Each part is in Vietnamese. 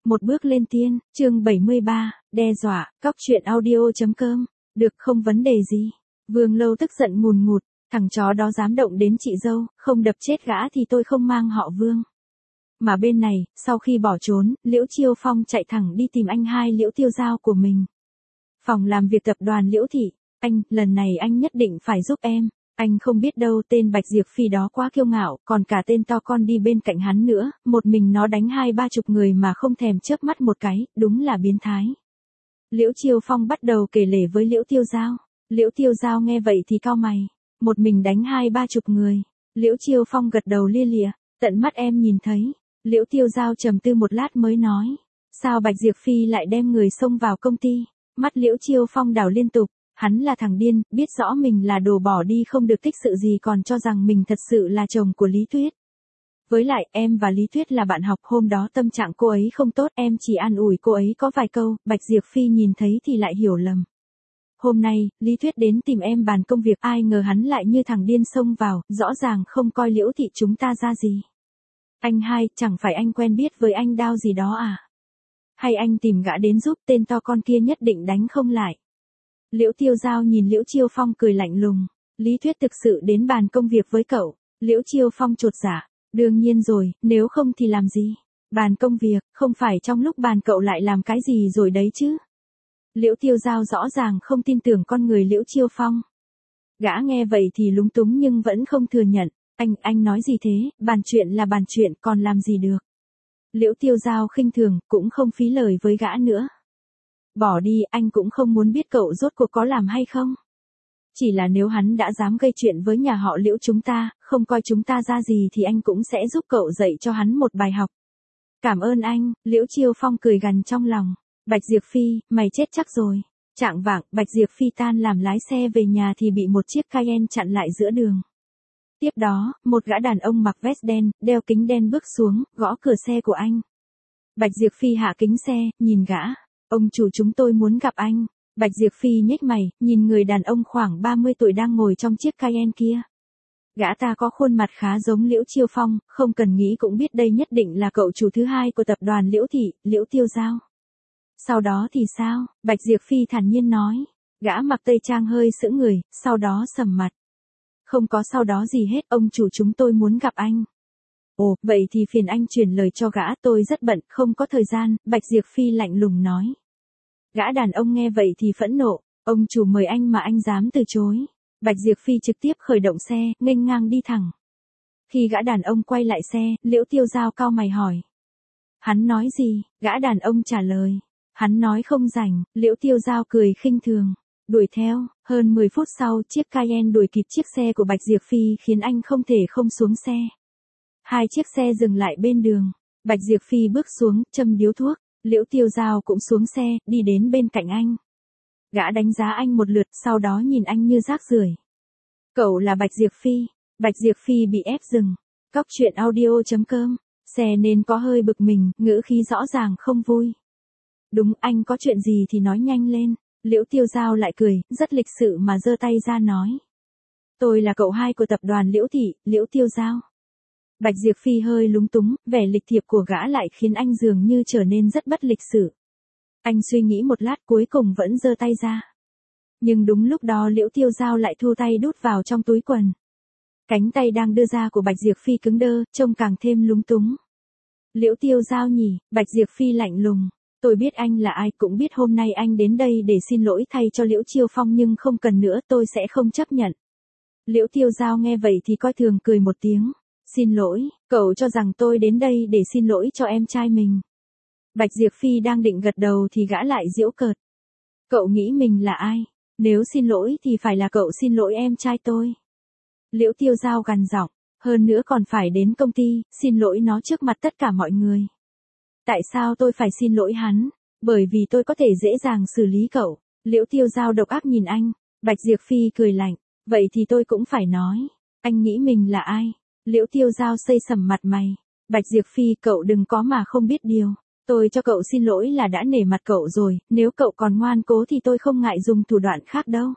Một bước lên tiên, chương 73, đe dọa, cóc truyện audio.com, được không vấn đề gì. Vương Lâu tức giận ngùn ngụt, thằng chó đó dám động đến chị dâu, không đập chết gã thì tôi không mang họ Vương. Mà bên này, sau khi bỏ trốn, Liễu Chiêu Phong chạy thẳng đi tìm anh hai Liễu Tiêu Giao của mình. Phòng làm việc tập đoàn Liễu Thị, anh, lần này anh nhất định phải giúp em. Anh không biết đâu, tên Bạch Diệp Phi đó quá kiêu ngạo, còn cả tên to con đi bên cạnh hắn nữa, một mình nó đánh 20-30 người mà không thèm chớp mắt một cái, đúng là biến thái. Liễu Chiêu Phong bắt đầu kể lể với Liễu Tiêu Giao. Liễu Tiêu Giao nghe vậy thì cau mày, một mình đánh 20-30 người. Liễu Chiêu Phong gật đầu lia lịa, tận mắt em nhìn thấy. Liễu Tiêu Giao trầm tư một lát mới nói, sao Bạch Diệp Phi lại đem người xông vào công ty? Mắt Liễu Chiêu Phong đảo liên tục. Hắn là thằng điên, biết rõ mình là đồ bỏ đi không được tích sự gì còn cho rằng mình thật sự là chồng của Lý Tuyết. Với lại, em và Lý Tuyết là bạn học, hôm đó tâm trạng cô ấy không tốt, em chỉ an ủi cô ấy có vài câu, Bạch Diệp Phi nhìn thấy thì lại hiểu lầm. Hôm nay, Lý Tuyết đến tìm em bàn công việc, ai ngờ hắn lại như thằng điên xông vào, rõ ràng không coi Liễu Thị chúng ta ra gì. Anh hai, chẳng phải anh quen biết với anh Đao gì đó à? Hay anh tìm gã đến giúp, tên to con kia nhất định đánh không lại. Liễu Tiêu Giao nhìn Liễu Chiêu Phong cười lạnh lùng, Lý Tuyết thực sự đến bàn công việc với cậu. Liễu Chiêu Phong chột dạ, đương nhiên rồi, nếu không thì làm gì? Bàn công việc, không phải trong lúc bàn cậu lại làm cái gì rồi đấy chứ? Liễu Tiêu Giao rõ ràng không tin tưởng con người Liễu Chiêu Phong. Gã nghe vậy thì lúng túng nhưng vẫn không thừa nhận, anh nói gì thế, bàn chuyện là bàn chuyện, còn làm gì được? Liễu Tiêu Giao khinh thường, cũng không phí lời với gã nữa. Bỏ đi, anh cũng không muốn biết cậu rốt cuộc có làm hay không. Chỉ là nếu hắn đã dám gây chuyện với nhà họ Liễu chúng ta, không coi chúng ta ra gì thì anh cũng sẽ giúp cậu dạy cho hắn một bài học. Cảm ơn anh, Liễu Chiêu Phong cười gằn trong lòng. Bạch Diệp Phi, mày chết chắc rồi. Chạng vạng, Bạch Diệp Phi tan làm lái xe về nhà thì bị một chiếc Cayenne chặn lại giữa đường. Tiếp đó, một gã đàn ông mặc vest đen, đeo kính đen bước xuống, gõ cửa xe của anh. Bạch Diệp Phi hạ kính xe, nhìn gã. Ông chủ chúng tôi muốn gặp anh. Bạch Diệp Phi nhếch mày, nhìn người đàn ông khoảng 30 tuổi đang ngồi trong chiếc Cayenne kia. Gã ta có khuôn mặt khá giống Liễu Chiêu Phong, không cần nghĩ cũng biết đây nhất định là cậu chủ thứ hai của tập đoàn Liễu Thị, Liễu Tiêu Giao. Sau đó thì sao? Bạch Diệp Phi thản nhiên nói. Gã mặc tây trang hơi sững người, sau đó sầm mặt. Không có sau đó gì hết, ông chủ chúng tôi muốn gặp anh. Ồ, vậy thì phiền anh truyền lời cho gã, tôi rất bận, không có thời gian, Bạch Diệp Phi lạnh lùng nói. Gã đàn ông nghe vậy thì phẫn nộ, ông chủ mời anh mà anh dám từ chối. Bạch Diệp Phi trực tiếp khởi động xe, nghênh ngang đi thẳng. Khi gã đàn ông quay lại xe, Liễu Tiêu Giao cau mày hỏi. Hắn nói gì? Gã đàn ông trả lời. Hắn nói không rảnh, Liễu Tiêu Giao cười khinh thường. Đuổi theo, hơn 10 phút sau chiếc Cayenne đuổi kịp chiếc xe của Bạch Diệp Phi khiến anh không thể không xuống xe. Hai chiếc xe dừng lại bên đường. Bạch Diệp Phi bước xuống, châm điếu thuốc. Liễu Tiêu Giao cũng xuống xe, đi đến bên cạnh anh. Gã đánh giá anh một lượt, sau đó nhìn anh như rác rưởi. Cậu là Bạch Diệp Phi. Bạch Diệp Phi bị ép dừng. Cóc truyện audio.com. Xe nên có hơi bực mình, ngữ khí rõ ràng không vui. Đúng, anh có chuyện gì thì nói nhanh lên. Liễu Tiêu Giao lại cười, rất lịch sự mà giơ tay ra nói. Tôi là cậu hai của tập đoàn Liễu Thị, Liễu Tiêu Giao. Bạch Diệp Phi hơi lúng túng, vẻ lịch thiệp của gã lại khiến anh dường như trở nên rất bất lịch sự. Anh suy nghĩ một lát cuối cùng vẫn giơ tay ra. Nhưng đúng lúc đó Liễu Tiêu Giao lại thu tay đút vào trong túi quần. Cánh tay đang đưa ra của Bạch Diệp Phi cứng đơ, trông càng thêm lúng túng. Liễu Tiêu Giao nhỉ, Bạch Diệp Phi lạnh lùng. Tôi biết anh là ai, cũng biết hôm nay anh đến đây để xin lỗi thay cho Liễu Chiêu Phong nhưng không cần nữa, tôi sẽ không chấp nhận. Liễu Tiêu Giao nghe vậy thì coi thường cười một tiếng. Xin lỗi, cậu cho rằng tôi đến đây để xin lỗi cho em trai mình. Bạch Diệp Phi đang định gật đầu thì gã lại giễu cợt. Cậu nghĩ mình là ai? Nếu xin lỗi thì phải là cậu xin lỗi em trai tôi. Liễu Tiêu Giao gằn giọng, hơn nữa còn phải đến công ty, xin lỗi nó trước mặt tất cả mọi người. Tại sao tôi phải xin lỗi hắn? Bởi vì tôi có thể dễ dàng xử lý cậu. Liễu Tiêu Giao độc ác nhìn anh. Bạch Diệp Phi cười lạnh. Vậy thì tôi cũng phải nói. Anh nghĩ mình là ai? Liễu Tiêu Giao xây sầm mặt mày. Bạch Diệp Phi, cậu đừng có mà không biết điều. Tôi cho cậu xin lỗi là đã nể mặt cậu rồi, nếu cậu còn ngoan cố thì tôi không ngại dùng thủ đoạn khác đâu.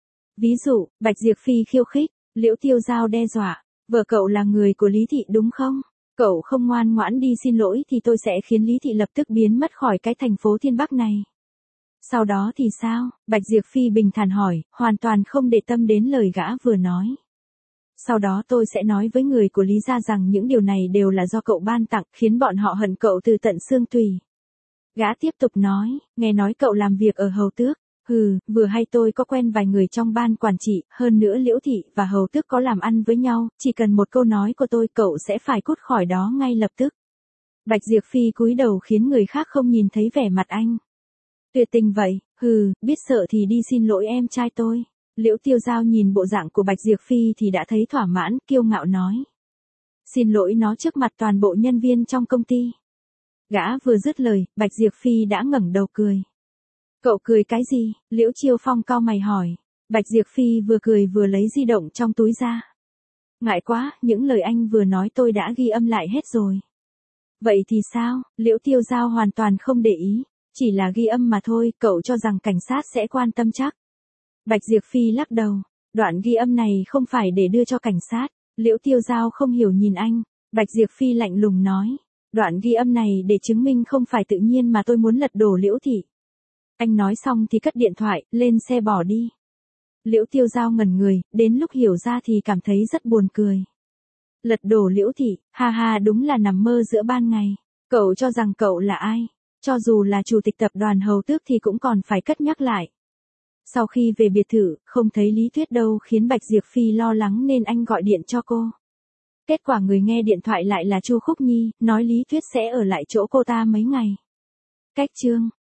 Ví dụ, Bạch Diệp Phi khiêu khích, Liễu Tiêu Giao đe dọa. Vợ cậu là người của Lý Thị đúng không? Cậu không ngoan ngoãn đi xin lỗi thì tôi sẽ khiến Lý Thị lập tức biến mất khỏi cái thành phố Thiên Bắc này. Sau đó thì sao? Bạch Diệp Phi bình thản hỏi, hoàn toàn không để tâm đến lời gã vừa nói. Sau đó tôi sẽ nói với người của Lý gia rằng những điều này đều là do cậu ban tặng, khiến bọn họ hận cậu từ tận xương tủy. Gã tiếp tục nói, nghe nói cậu làm việc ở Hầu Tước. Vừa hay tôi có quen vài người trong ban quản trị, hơn nữa Liễu Thị và Hầu Tước có làm ăn với nhau, chỉ cần một câu nói của tôi cậu sẽ phải cút khỏi đó ngay lập tức. Bạch Diệp Phi cúi đầu khiến người khác không nhìn thấy vẻ mặt anh. Tuyệt tình vậy, biết sợ thì đi xin lỗi em trai tôi. Liễu Tiêu Giao nhìn bộ dạng của Bạch Diệp Phi thì đã thấy thỏa mãn, kiêu ngạo nói. Xin lỗi nó trước mặt toàn bộ nhân viên trong công ty. Gã vừa dứt lời, Bạch Diệp Phi đã ngẩng đầu cười. Cậu cười cái gì? Liễu Chiêu Phong cau mày hỏi. Bạch Diệp Phi vừa cười vừa lấy di động trong túi ra. Ngại quá, những lời anh vừa nói tôi đã ghi âm lại hết rồi. Vậy thì sao? Liễu Tiêu Giao hoàn toàn không để ý. Chỉ là ghi âm mà thôi, cậu cho rằng cảnh sát sẽ quan tâm chắc. Bạch Diệp Phi lắc đầu. Đoạn ghi âm này không phải để đưa cho cảnh sát. Liễu Tiêu Giao không hiểu nhìn anh. Bạch Diệp Phi lạnh lùng nói. Đoạn ghi âm này để chứng minh không phải tự nhiên mà tôi muốn lật đổ Liễu Thị. Anh nói xong thì cất điện thoại, lên xe bỏ đi. Liễu Tiêu Giao ngẩn người, đến lúc hiểu ra thì cảm thấy rất buồn cười. Lật đổ Liễu Thị, ha ha đúng là nằm mơ giữa ban ngày. Cậu cho rằng cậu là ai? Cho dù là chủ tịch tập đoàn Hầu Tước thì cũng còn phải cất nhắc lại. Sau khi về biệt thự, không thấy Lý Tuyết đâu khiến Bạch Diệp Phi lo lắng nên anh gọi điện cho cô. Kết quả người nghe điện thoại lại là Chu Khúc Nhi, nói Lý Tuyết sẽ ở lại chỗ cô ta mấy ngày. Cách chương